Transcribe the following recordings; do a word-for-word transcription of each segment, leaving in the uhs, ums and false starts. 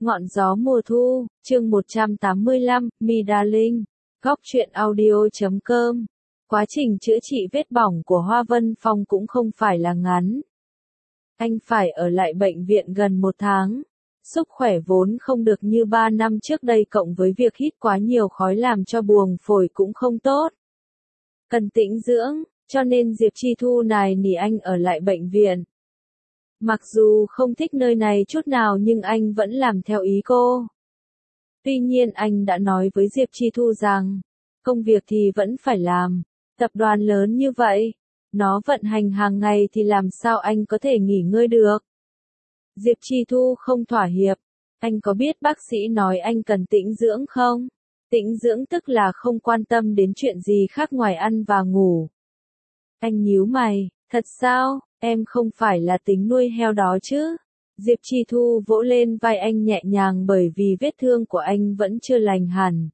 Ngọn gió mùa thu, chương một trăm tám mươi lăm, My Darling, góc truyện audio chấm com. Quá trình chữa trị vết bỏng của Hoa Vân Phong cũng không phải là ngắn. Anh phải ở lại bệnh viện gần một tháng. Sức khỏe vốn không được như ba năm trước đây cộng với việc hít quá nhiều khói làm cho buồng phổi cũng không tốt. Cần tĩnh dưỡng, cho nên Diệp Chi Thu nài nỉ anh ở lại bệnh viện. Mặc dù không thích nơi này chút nào nhưng anh vẫn làm theo ý cô. Tuy nhiên anh đã nói với Diệp Chi Thu rằng, công việc thì vẫn phải làm, tập đoàn lớn như vậy, nó vận hành hàng ngày thì làm sao anh có thể nghỉ ngơi được. Diệp Chi Thu không thỏa hiệp, anh có biết bác sĩ nói anh cần tĩnh dưỡng không? Tĩnh dưỡng tức là không quan tâm đến chuyện gì khác ngoài ăn và ngủ. Anh nhíu mày, thật sao? Em không phải là tính nuôi heo đó chứ? Diệp Chi Thu vỗ lên vai anh nhẹ nhàng bởi vì vết thương của anh vẫn chưa lành hẳn.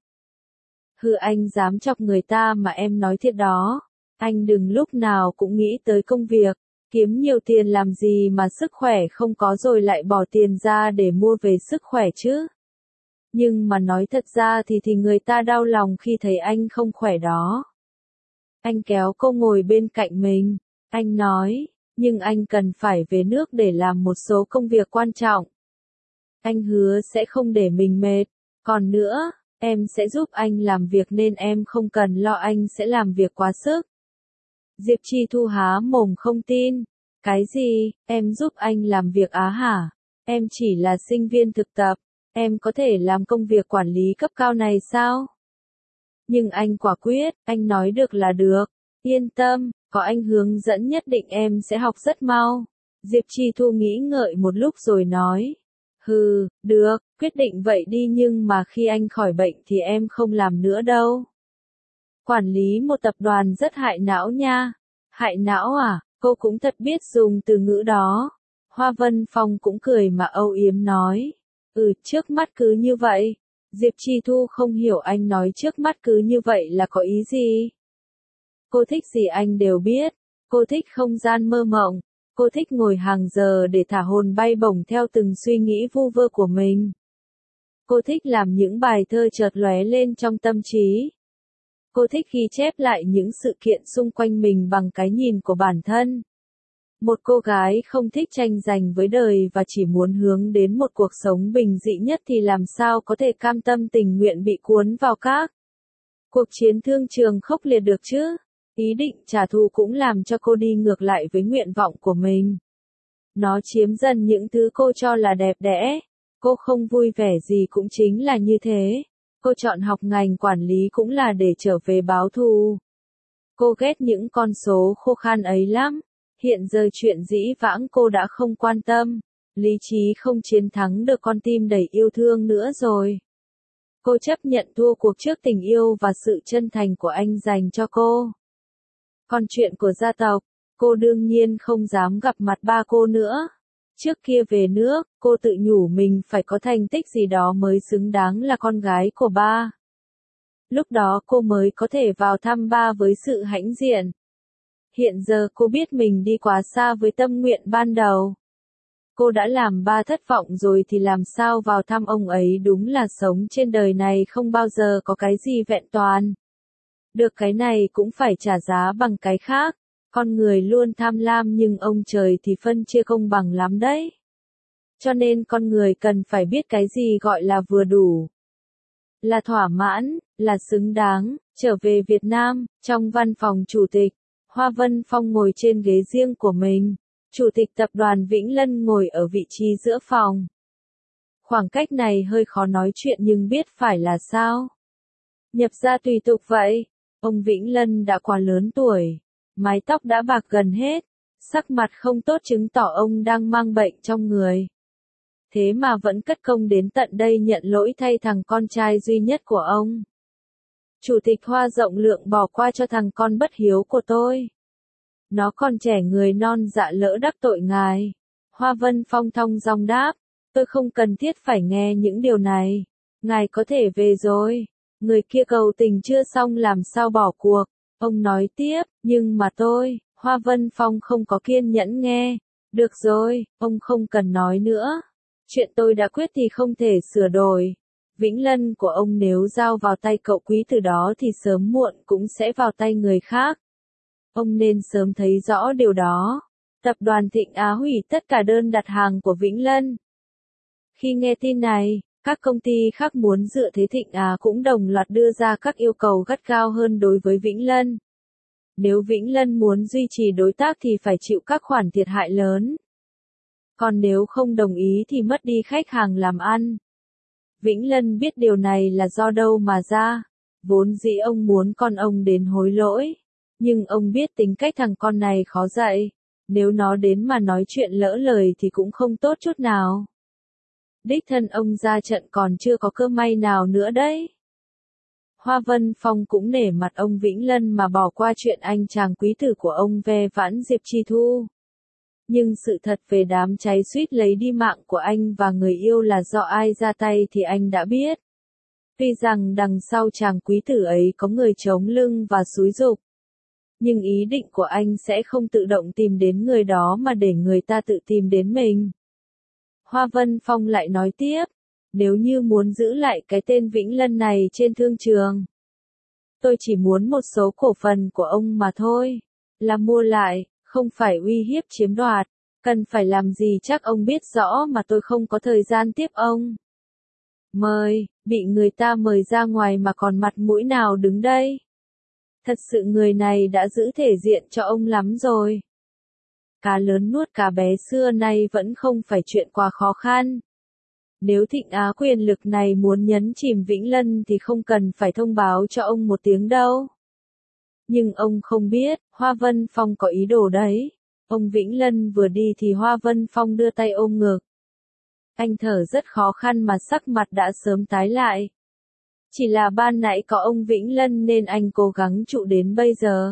Hừ, anh dám chọc người ta mà em nói thiệt đó. Anh đừng lúc nào cũng nghĩ tới công việc, kiếm nhiều tiền làm gì mà sức khỏe không có rồi lại bỏ tiền ra để mua về sức khỏe chứ. Nhưng mà nói thật ra thì thì người ta đau lòng khi thấy anh không khỏe đó. Anh kéo cô ngồi bên cạnh mình, anh nói. Nhưng anh cần phải về nước để làm một số công việc quan trọng. Anh hứa sẽ không để mình mệt. Còn nữa, em sẽ giúp anh làm việc nên em không cần lo anh sẽ làm việc quá sức. Diệp Chi Thu há mồm không tin. Cái gì, em giúp anh làm việc á hả? Em chỉ là sinh viên thực tập. Em có thể làm công việc quản lý cấp cao này sao? Nhưng anh quả quyết, anh nói được là được. Yên tâm. Có anh hướng dẫn nhất định em sẽ học rất mau. Diệp Chi Thu nghĩ ngợi một lúc rồi nói. Hừ, được, quyết định vậy đi nhưng mà khi anh khỏi bệnh thì em không làm nữa đâu. Quản lý một tập đoàn rất hại não nha. Hại não à, cô cũng thật biết dùng từ ngữ đó. Hoa Vân Phong cũng cười mà âu yếm nói. Ừ, trước mắt cứ như vậy. Diệp Chi Thu không hiểu anh nói trước mắt cứ như vậy là có ý gì. Cô thích gì anh đều biết. Cô thích không gian mơ mộng. Cô thích ngồi hàng giờ để thả hồn bay bổng theo từng suy nghĩ vu vơ của mình. Cô thích làm những bài thơ chợt lóe lên trong tâm trí. Cô thích ghi chép lại những sự kiện xung quanh mình bằng cái nhìn của bản thân. Một cô gái không thích tranh giành với đời và chỉ muốn hướng đến một cuộc sống bình dị nhất thì làm sao có thể cam tâm tình nguyện bị cuốn vào các cuộc chiến thương trường khốc liệt được chứ? Ý định trả thù cũng làm cho cô đi ngược lại với nguyện vọng của mình. Nó chiếm dần những thứ cô cho là đẹp đẽ. Cô không vui vẻ gì cũng chính là như thế. Cô chọn học ngành quản lý cũng là để trở về báo thù. Cô ghét những con số khô khan ấy lắm. Hiện giờ chuyện dĩ vãng cô đã không quan tâm. Lý trí không chiến thắng được con tim đầy yêu thương nữa rồi. Cô chấp nhận thua cuộc trước tình yêu và sự chân thành của anh dành cho cô. Còn chuyện của gia tộc, cô đương nhiên không dám gặp mặt ba cô nữa. Trước kia về nước, cô tự nhủ mình phải có thành tích gì đó mới xứng đáng là con gái của ba. Lúc đó cô mới có thể vào thăm ba với sự hãnh diện. Hiện giờ cô biết mình đi quá xa với tâm nguyện ban đầu. Cô đã làm ba thất vọng rồi thì làm sao vào thăm ông ấy, đúng là sống trên đời này không bao giờ có cái gì vẹn toàn. Được cái này cũng phải trả giá bằng cái khác. Con người luôn tham lam nhưng ông trời thì phân chia công bằng lắm đấy. Cho nên con người cần phải biết cái gì gọi là vừa đủ. Là thỏa mãn, là xứng đáng. Trở về Việt Nam, trong văn phòng chủ tịch, Hoa Vân Phong ngồi trên ghế riêng của mình. Chủ tịch tập đoàn Vĩnh Lân ngồi ở vị trí giữa phòng. Khoảng cách này hơi khó nói chuyện nhưng biết phải là sao. Nhập gia tùy tục vậy. Ông Vĩnh Lân đã quá lớn tuổi, mái tóc đã bạc gần hết, sắc mặt không tốt chứng tỏ ông đang mang bệnh trong người. Thế mà vẫn cất công đến tận đây nhận lỗi thay thằng con trai duy nhất của ông. Chủ tịch Hoa rộng lượng bỏ qua cho thằng con bất hiếu của tôi. Nó còn trẻ người non dạ lỡ đắc tội ngài. Hoa Vân Phong thong dong đáp, tôi không cần thiết phải nghe những điều này. Ngài có thể về rồi. Người kia cầu tình chưa xong làm sao bỏ cuộc. Ông nói tiếp, nhưng mà tôi, Hoa Vân Phong không có kiên nhẫn nghe. Được rồi, ông không cần nói nữa. Chuyện tôi đã quyết thì không thể sửa đổi. Vĩnh Lân của ông nếu giao vào tay cậu Quý Tử đó thì sớm muộn cũng sẽ vào tay người khác. Ông nên sớm thấy rõ điều đó. Tập đoàn Thịnh Á hủy tất cả đơn đặt hàng của Vĩnh Lân. Khi nghe tin này, các công ty khác muốn dựa thế Thịnh Á cũng đồng loạt đưa ra các yêu cầu gắt gao hơn đối với Vĩnh Lân. Nếu Vĩnh Lân muốn duy trì đối tác thì phải chịu các khoản thiệt hại lớn. Còn nếu không đồng ý thì mất đi khách hàng làm ăn. Vĩnh Lân biết điều này là do đâu mà ra. Vốn dĩ ông muốn con ông đến hối lỗi. Nhưng ông biết tính cách thằng con này khó dạy. Nếu nó đến mà nói chuyện lỡ lời thì cũng không tốt chút nào. Đích thân ông ra trận còn chưa có cơ may nào nữa đấy. Hoa Vân Phong cũng nể mặt ông Vĩnh Lân mà bỏ qua chuyện anh chàng quý tử của ông ve vãn Diệp Chi Thu. Nhưng sự thật về đám cháy suýt lấy đi mạng của anh và người yêu là do ai ra tay thì anh đã biết. Tuy rằng đằng sau chàng quý tử ấy có người chống lưng và xúi giục. Nhưng ý định của anh sẽ không tự động tìm đến người đó mà để người ta tự tìm đến mình. Hoa Vân Phong lại nói tiếp, nếu như muốn giữ lại cái tên Vĩnh Lân này trên thương trường. Tôi chỉ muốn một số cổ phần của ông mà thôi, là mua lại, không phải uy hiếp chiếm đoạt, cần phải làm gì chắc ông biết rõ mà tôi không có thời gian tiếp ông. Mời, bị người ta mời ra ngoài mà còn mặt mũi nào đứng đây. Thật sự người này đã giữ thể diện cho ông lắm rồi. Cá lớn nuốt cá bé xưa nay vẫn không phải chuyện quá khó khăn. Nếu Thịnh Á quyền lực này muốn nhấn chìm Vĩnh Lân thì không cần phải thông báo cho ông một tiếng đâu. Nhưng ông không biết, Hoa Vân Phong có ý đồ đấy. Ông Vĩnh Lân vừa đi thì Hoa Vân Phong đưa tay ôm ngực. Anh thở rất khó khăn mà sắc mặt đã sớm tái lại. Chỉ là ban nãy có ông Vĩnh Lân nên anh cố gắng trụ đến bây giờ.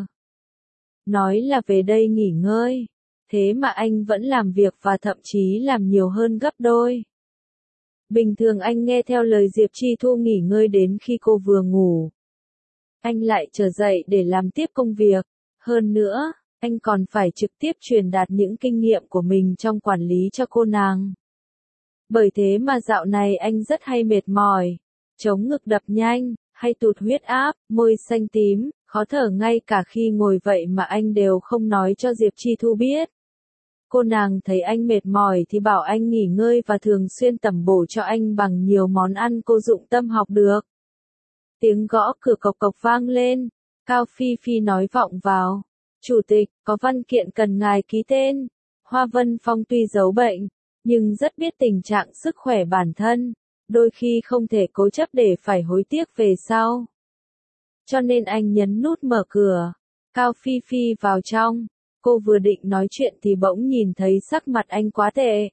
Nói là về đây nghỉ ngơi. Thế mà anh vẫn làm việc và thậm chí làm nhiều hơn gấp đôi. Bình thường anh nghe theo lời Diệp Chi Thu nghỉ ngơi đến khi cô vừa ngủ. Anh lại trở dậy để làm tiếp công việc. Hơn nữa, anh còn phải trực tiếp truyền đạt những kinh nghiệm của mình trong quản lý cho cô nàng. Bởi thế mà dạo này anh rất hay mệt mỏi, chống ngực đập nhanh, hay tụt huyết áp, môi xanh tím, khó thở ngay cả khi ngồi vậy mà anh đều không nói cho Diệp Chi Thu biết. Cô nàng thấy anh mệt mỏi thì bảo anh nghỉ ngơi và thường xuyên tẩm bổ cho anh bằng nhiều món ăn cô dụng tâm học được. Tiếng gõ cửa cộc cộc vang lên, Cao Phi Phi nói vọng vào. Chủ tịch, có văn kiện cần ngài ký tên. Hoa Vân Phong tuy giấu bệnh, nhưng rất biết tình trạng sức khỏe bản thân, đôi khi không thể cố chấp để phải hối tiếc về sau. Cho nên anh nhấn nút mở cửa, Cao Phi Phi vào trong. Cô vừa định nói chuyện thì bỗng nhìn thấy sắc mặt anh quá tệ.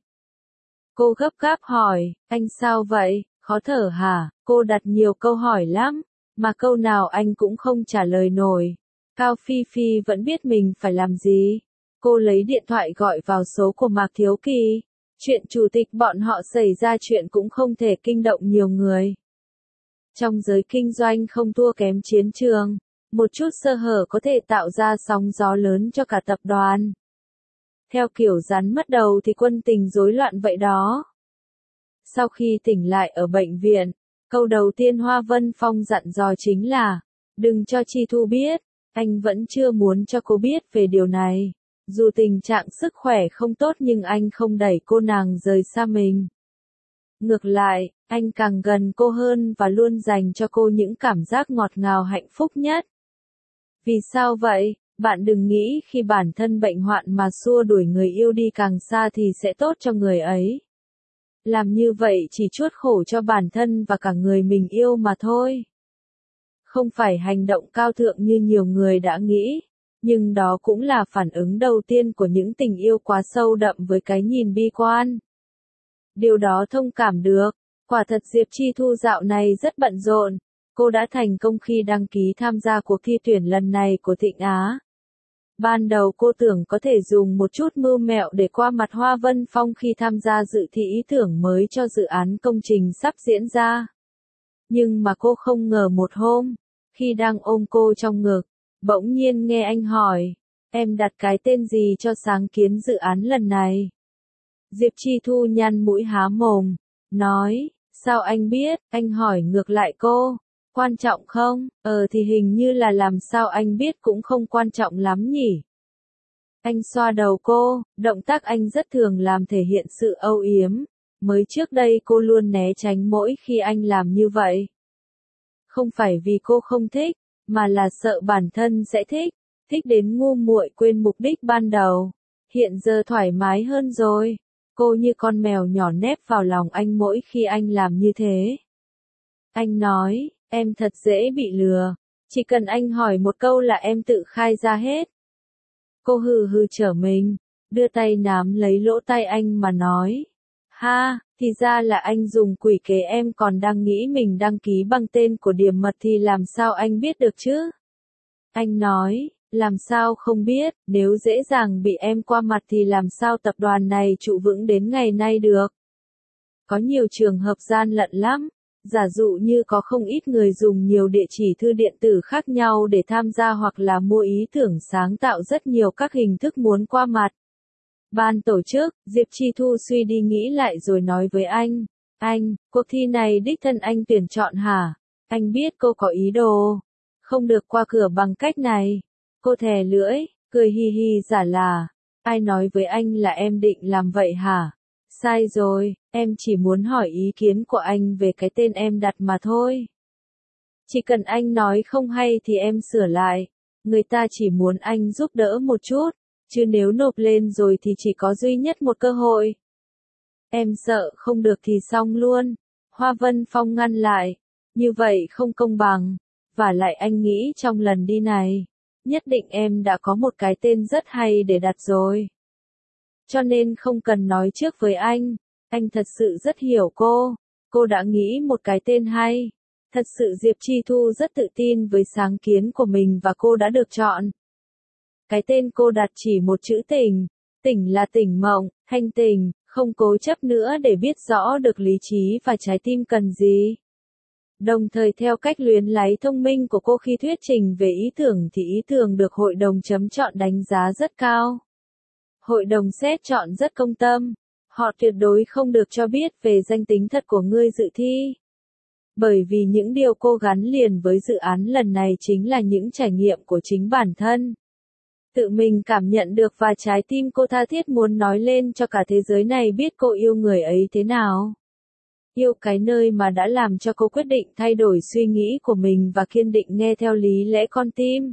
Cô gấp gáp hỏi, anh sao vậy, khó thở hả? Cô đặt nhiều câu hỏi lắm, mà câu nào anh cũng không trả lời nổi. Cao Phi Phi vẫn biết mình phải làm gì. Cô lấy điện thoại gọi vào số của Mạc Thiếu Kỳ. Chuyện chủ tịch bọn họ xảy ra chuyện cũng không thể kinh động nhiều người. Trong giới kinh doanh không thua kém chiến trường. Một chút sơ hở có thể tạo ra sóng gió lớn cho cả tập đoàn. Theo kiểu rắn mất đầu thì quân tình rối loạn vậy đó. Sau khi tỉnh lại ở bệnh viện, câu đầu tiên Hoa Vân Phong dặn dò chính là, đừng cho Chi Thu biết, anh vẫn chưa muốn cho cô biết về điều này. Dù tình trạng sức khỏe không tốt nhưng anh không đẩy cô nàng rời xa mình. Ngược lại, anh càng gần cô hơn và luôn dành cho cô những cảm giác ngọt ngào hạnh phúc nhất. Vì sao vậy? Bạn đừng nghĩ khi bản thân bệnh hoạn mà xua đuổi người yêu đi càng xa thì sẽ tốt cho người ấy. Làm như vậy chỉ chuốt khổ cho bản thân và cả người mình yêu mà thôi. Không phải hành động cao thượng như nhiều người đã nghĩ, nhưng đó cũng là phản ứng đầu tiên của những tình yêu quá sâu đậm với cái nhìn bi quan. Điều đó thông cảm được, quả thật Diệp Chi Thu dạo này rất bận rộn. Cô đã thành công khi đăng ký tham gia cuộc thi tuyển lần này của Thịnh Á. Ban đầu cô tưởng có thể dùng một chút mưu mẹo để qua mặt Hoa Vân Phong khi tham gia dự thi ý tưởng mới cho dự án công trình sắp diễn ra. Nhưng mà cô không ngờ một hôm, khi đang ôm cô trong ngực, bỗng nhiên nghe anh hỏi, em đặt cái tên gì cho sáng kiến dự án lần này? Diệp Chi Thu nhăn mũi há mồm, nói, sao anh biết, anh hỏi ngược lại cô, quan trọng không, ờ thì hình như là làm sao anh biết cũng không quan trọng lắm nhỉ. Anh xoa đầu cô, động tác anh rất thường làm thể hiện sự âu yếm, mới trước đây cô luôn né tránh mỗi khi anh làm như vậy. Không phải vì cô không thích, mà là sợ bản thân sẽ thích, thích đến ngu muội quên mục đích ban đầu. Hiện giờ thoải mái hơn rồi, cô như con mèo nhỏ nép vào lòng anh mỗi khi anh làm như thế. Anh nói, em thật dễ bị lừa, chỉ cần anh hỏi một câu là em tự khai ra hết. Cô hừ hừ trở mình, đưa tay nắm lấy lỗ tai anh mà nói. Ha, thì ra là anh dùng quỷ kế, em còn đang nghĩ mình đăng ký bằng tên của điểm mật thì làm sao anh biết được chứ? Anh nói, làm sao không biết, nếu dễ dàng bị em qua mặt thì làm sao tập đoàn này trụ vững đến ngày nay được? Có nhiều trường hợp gian lận lắm. Giả dụ như có không ít người dùng nhiều địa chỉ thư điện tử khác nhau để tham gia hoặc là mua ý tưởng sáng tạo rất nhiều các hình thức muốn qua mặt. Ban tổ chức, Diệp Chi Thu suy đi nghĩ lại rồi nói với anh, anh, cuộc thi này đích thân anh tuyển chọn hả? Anh biết cô có ý đồ, không được qua cửa bằng cách này. Cô thè lưỡi, cười hi hi giả là, ai nói với anh là em định làm vậy hả? Sai rồi, em chỉ muốn hỏi ý kiến của anh về cái tên em đặt mà thôi. Chỉ cần anh nói không hay thì em sửa lại, người ta chỉ muốn anh giúp đỡ một chút, chứ nếu nộp lên rồi thì chỉ có duy nhất một cơ hội. Em sợ không được thì xong luôn. Hoa Vân Phong ngăn lại, như vậy không công bằng, và lại anh nghĩ trong lần đi này, nhất định em đã có một cái tên rất hay để đặt rồi. Cho nên không cần nói trước với anh, anh thật sự rất hiểu cô, cô đã nghĩ một cái tên hay. Thật sự Diệp Chi Thu rất tự tin với sáng kiến của mình và cô đã được chọn. Cái tên cô đặt chỉ một chữ tỉnh, tỉnh là tỉnh mộng, thanh tỉnh, không cố chấp nữa để biết rõ được lý trí và trái tim cần gì. Đồng thời theo cách luyến láy thông minh của cô khi thuyết trình về ý tưởng thì ý tưởng được hội đồng chấm chọn đánh giá rất cao. Hội đồng xét chọn rất công tâm, họ tuyệt đối không được cho biết về danh tính thật của người dự thi. Bởi vì những điều cô gắn liền với dự án lần này chính là những trải nghiệm của chính bản thân. Tự mình cảm nhận được và trái tim cô tha thiết muốn nói lên cho cả thế giới này biết cô yêu người ấy thế nào. Yêu cái nơi mà đã làm cho cô quyết định thay đổi suy nghĩ của mình và kiên định nghe theo lý lẽ con tim.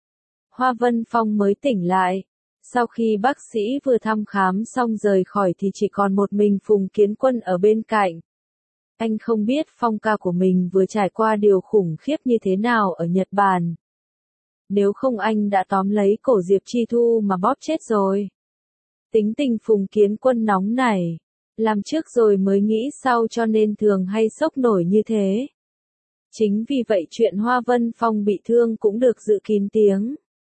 Hoa Vân Phong mới tỉnh lại. Sau khi bác sĩ vừa thăm khám xong rời khỏi thì chỉ còn một mình Phùng Kiến Quân ở bên cạnh. Anh không biết Phong ca của mình vừa trải qua điều khủng khiếp như thế nào ở Nhật Bản. Nếu không anh đã tóm lấy cổ Diệp Chi Thu mà bóp chết rồi. Tính tình Phùng Kiến Quân nóng nảy, làm trước rồi mới nghĩ sau cho nên thường hay sốc nổi như thế. Chính vì vậy chuyện Hoa Vân Phong bị thương cũng được giữ kín tiếng.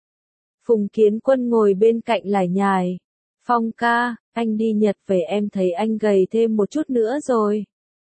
Phùng Kiến Quân ngồi bên cạnh lải nhải. Phong ca, anh đi Nhật về em thấy anh gầy thêm một chút nữa rồi.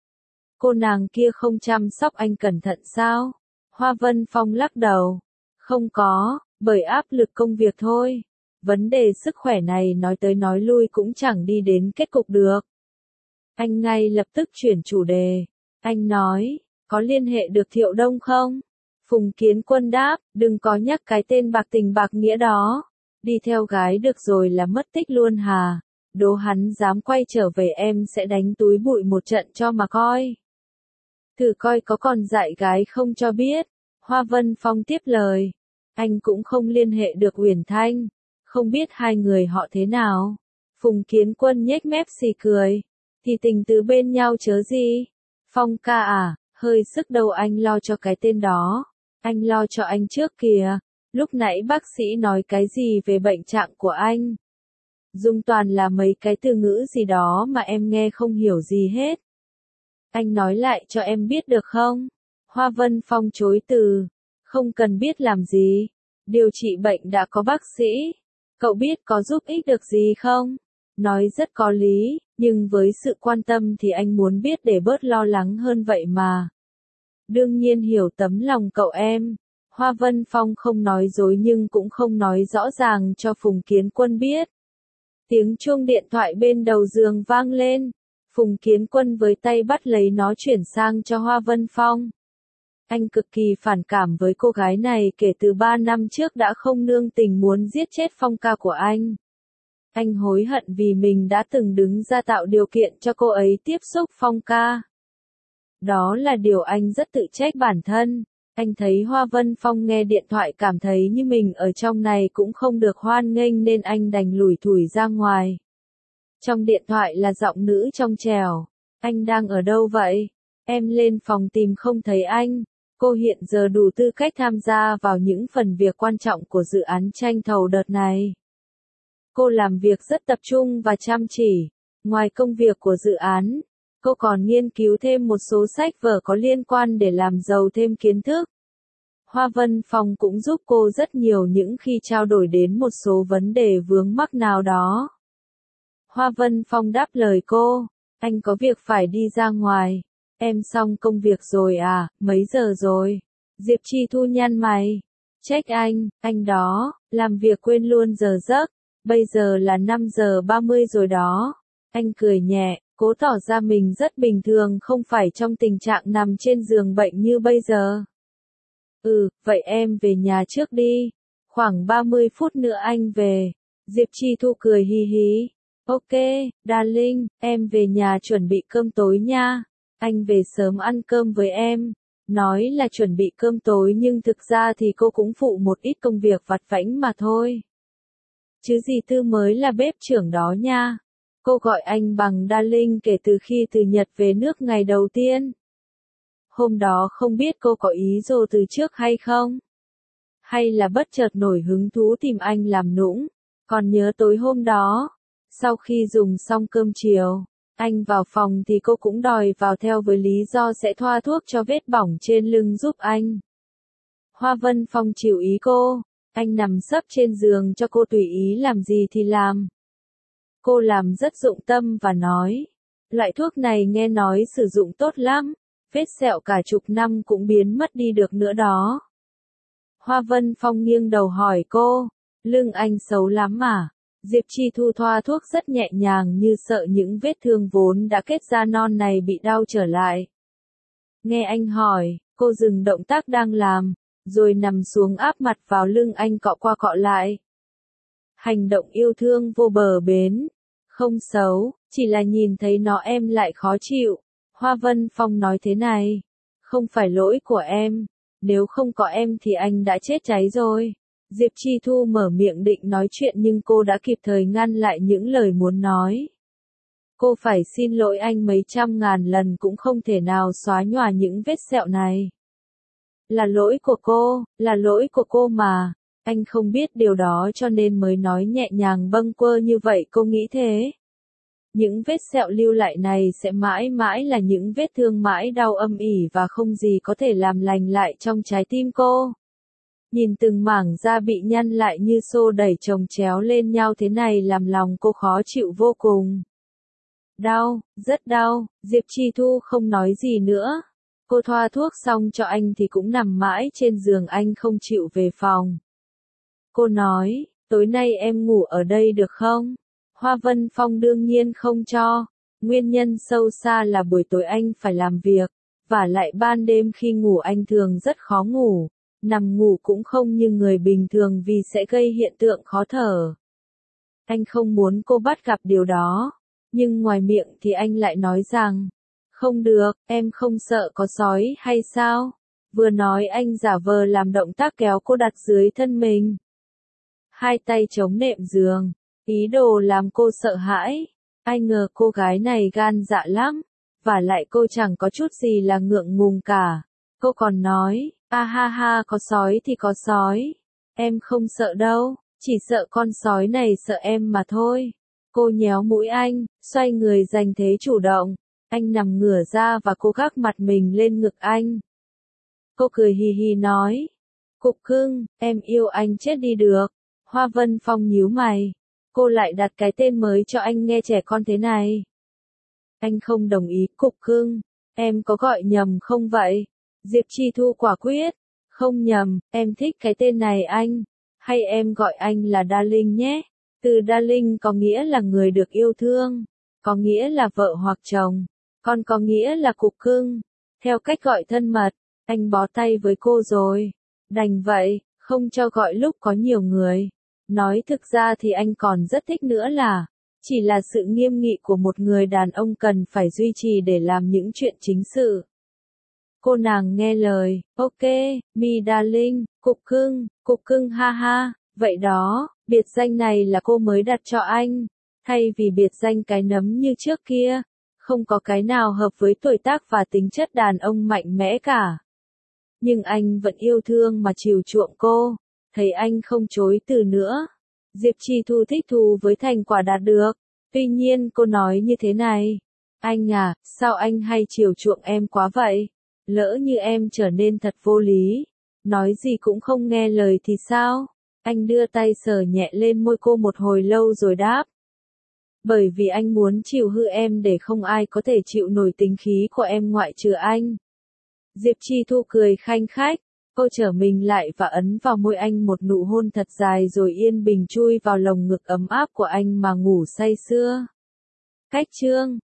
Cô nàng kia không chăm sóc anh cẩn thận sao? Hoa Vân Phong lắc đầu. Không có, bởi áp lực công việc thôi. Vấn đề sức khỏe này nói tới nói lui cũng chẳng đi đến kết cục được. Anh ngay lập tức chuyển chủ đề. Anh nói, có liên hệ được Thiệu Đông không? Phùng Kiến Quân đáp, đừng có nhắc cái tên bạc tình bạc nghĩa đó. Đi theo gái được rồi là mất tích luôn hà. Đố hắn dám quay trở về em sẽ đánh túi bụi một trận cho mà coi. Thử coi có còn dạy gái không cho biết. Hoa Vân Phong tiếp lời. Anh cũng không liên hệ được Uyển Thanh. Không biết hai người họ thế nào. Phùng Kiến Quân nhếch mép xì cười. Thì tình tứ bên nhau chớ gì. Phong ca à, hơi sức đầu anh lo cho cái tên đó. Anh lo cho anh trước kìa. Lúc nãy bác sĩ nói cái gì về bệnh trạng của anh? Dùng toàn là mấy cái từ ngữ gì đó mà em nghe không hiểu gì hết. Anh nói lại cho em biết được không? Hoa Vân Phong chối từ. Không cần biết làm gì. Điều trị bệnh đã có bác sĩ. Cậu biết có giúp ích được gì không? Nói rất có lý, nhưng với sự quan tâm thì anh muốn biết để bớt lo lắng hơn vậy mà. Đương nhiên hiểu tấm lòng cậu em. Hoa Vân Phong không nói dối nhưng cũng không nói rõ ràng cho Phùng Kiến Quân biết. Tiếng chuông điện thoại bên đầu giường vang lên. Phùng Kiến Quân với tay bắt lấy nó chuyển sang cho Hoa Vân Phong. Anh cực kỳ phản cảm với cô gái này kể từ ba năm trước đã không nương tình muốn giết chết Phong ca của anh. Anh hối hận vì mình đã từng đứng ra tạo điều kiện cho cô ấy tiếp xúc Phong ca. Đó là điều anh rất tự trách bản thân. Anh thấy Hoa Vân Phong nghe điện thoại cảm thấy như mình ở trong này cũng không được hoan nghênh nên anh đành lủi thủi ra ngoài. Trong điện thoại là giọng nữ trong trẻo. Anh đang ở đâu vậy? Em lên phòng tìm không thấy anh. Cô hiện giờ đủ tư cách tham gia vào những phần việc quan trọng của dự án tranh thầu đợt này. Cô làm việc rất tập trung và chăm chỉ. Ngoài công việc của dự án, cô còn nghiên cứu thêm một số sách vở có liên quan để làm giàu thêm kiến thức. Hoa Vân Phong cũng giúp cô rất nhiều những khi trao đổi đến một số vấn đề vướng mắc nào đó. Hoa Vân Phong đáp lời cô, anh có việc phải đi ra ngoài. Em xong công việc rồi à, mấy giờ rồi? Diệp Chi Thu nhăn mày. Trách anh, anh đó, làm việc quên luôn giờ giấc. Bây giờ là năm giờ ba mươi rồi đó. Anh cười nhẹ, cố tỏ ra mình rất bình thường không phải trong tình trạng nằm trên giường bệnh như bây giờ. Ừ, vậy em về nhà trước đi. Khoảng ba mươi phút nữa anh về. Diệp Chi Thu cười hì hí. Ok, darling, em về nhà chuẩn bị cơm tối nha. Anh về sớm ăn cơm với em. Nói là chuẩn bị cơm tối nhưng thực ra thì cô cũng phụ một ít công việc vặt vãnh mà thôi. Chứ gì Tư mới là bếp trưởng đó nha. Cô gọi anh bằng darling kể từ khi từ Nhật về nước ngày đầu tiên. Hôm đó không biết cô có ý đồ từ trước hay không? Hay là bất chợt nổi hứng thú tìm anh làm nũng? Còn nhớ tối hôm đó, sau khi dùng xong cơm chiều, anh vào phòng thì cô cũng đòi vào theo với lý do sẽ thoa thuốc cho vết bỏng trên lưng giúp anh. Hoa Vân Phong chiều ý cô, anh nằm sấp trên giường cho cô tùy ý làm gì thì làm. Cô làm rất dụng tâm và nói, loại thuốc này nghe nói sử dụng tốt lắm, vết sẹo cả chục năm cũng biến mất đi được nữa đó. Hoa Vân Phong nghiêng đầu hỏi cô, lưng anh xấu lắm à? Diệp Chi Thu thoa thuốc rất nhẹ nhàng như sợ những vết thương vốn đã kết ra non này bị đau trở lại. Nghe anh hỏi, cô dừng động tác đang làm, rồi nằm xuống áp mặt vào lưng anh cọ qua cọ lại. Hành động yêu thương vô bờ bến, không xấu, chỉ là nhìn thấy nó em lại khó chịu. Hoa Vân Phong nói thế này, không phải lỗi của em, nếu không có em thì anh đã chết cháy rồi. Diệp Chi Thu mở miệng định nói chuyện nhưng cô đã kịp thời ngăn lại những lời muốn nói. Cô phải xin lỗi anh mấy trăm ngàn lần cũng không thể nào xóa nhòa những vết sẹo này. Là lỗi của cô, là lỗi của cô mà. Anh không biết điều đó cho nên mới nói nhẹ nhàng bâng quơ như vậy cô nghĩ thế. Những vết sẹo lưu lại này sẽ mãi mãi là những vết thương mãi đau âm ỉ và không gì có thể làm lành lại trong trái tim cô. Nhìn từng mảng da bị nhăn lại như xô đẩy chồng chéo lên nhau thế này làm lòng cô khó chịu vô cùng. Đau, rất đau, Diệp Chi Thu không nói gì nữa. Cô thoa thuốc xong cho anh thì cũng nằm mãi trên giường anh không chịu về phòng. Cô nói, tối nay em ngủ ở đây được không? Hoa Vân Phong đương nhiên không cho. Nguyên nhân sâu xa là buổi tối anh phải làm việc, và lại ban đêm khi ngủ anh thường rất khó ngủ. Nằm ngủ cũng không như người bình thường vì sẽ gây hiện tượng khó thở. Anh không muốn cô bắt gặp điều đó, nhưng ngoài miệng thì anh lại nói rằng, không được, em không sợ có sói hay sao? Vừa nói anh giả vờ làm động tác kéo cô đặt dưới thân mình. Hai tay chống nệm giường, ý đồ làm cô sợ hãi. Ai ngờ cô gái này gan dạ lắm, và lại cô chẳng có chút gì là ngượng ngùng cả. Cô còn nói, a ha ha có sói thì có sói. Em không sợ đâu, chỉ sợ con sói này sợ em mà thôi. Cô nhéo mũi anh, xoay người giành thế chủ động. Anh nằm ngửa ra và cô gác mặt mình lên ngực anh. Cô cười hì hì nói, cục cưng, em yêu anh chết đi được. Hoa Vân Phong nhíu mày. Cô lại đặt cái tên mới cho anh nghe trẻ con thế này. Anh không đồng ý, cục cưng. Em có gọi nhầm không vậy? Diệp Chi Thu quả quyết. Không nhầm, em thích cái tên này anh. Hay em gọi anh là darling nhé. Từ darling có nghĩa là người được yêu thương, có nghĩa là vợ hoặc chồng, còn có nghĩa là cục cưng, theo cách gọi thân mật. Anh bó tay với cô rồi. Đành vậy, không cho gọi lúc có nhiều người. Nói thực ra thì anh còn rất thích nữa là, chỉ là sự nghiêm nghị của một người đàn ông cần phải duy trì để làm những chuyện chính sự. Cô nàng nghe lời, ok, me darling, cục cưng, cục cưng ha ha, vậy đó, biệt danh này là cô mới đặt cho anh, thay vì biệt danh cái nấm như trước kia, không có cái nào hợp với tuổi tác và tính chất đàn ông mạnh mẽ cả. Nhưng anh vẫn yêu thương mà chiều chuộng cô, thấy anh không chối từ nữa. Diệp Trì Thu thích thú với thành quả đạt được, tuy nhiên cô nói như thế này, anh à, sao anh hay chiều chuộng em quá vậy? Lỡ như em trở nên thật vô lý, nói gì cũng không nghe lời thì sao? Anh đưa tay sờ nhẹ lên môi cô một hồi lâu rồi đáp. Bởi vì anh muốn chiều hư em để không ai có thể chịu nổi tính khí của em ngoại trừ anh. Diệp Trì Thu cười khanh khách, cô trở mình lại và ấn vào môi anh một nụ hôn thật dài rồi yên bình chui vào lồng ngực ấm áp của anh mà ngủ say sưa. Cách chương